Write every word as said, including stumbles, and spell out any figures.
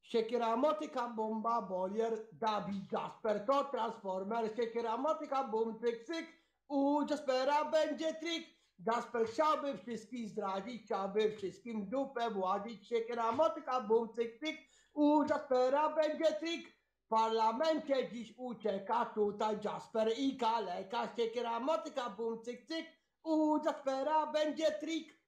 Siekiera, motyka, bomba, bolier, Dawid, Jasper, to Transformer. Siekiera, motyka, bum, cyk, cyk. U Jaspera będzie trik. Jasper chciałby wszystkich zdradzić, chciałby wszystkim w dupę władzić. Siekiera, motyka, bum, cyk, cyk. U Jaspera będzie trik. W parlamencie dziś ucieka tutaj Jasper i kaleka. Siekiera, motyka, bum, cyk, cyk. U Jaspera będzie trik.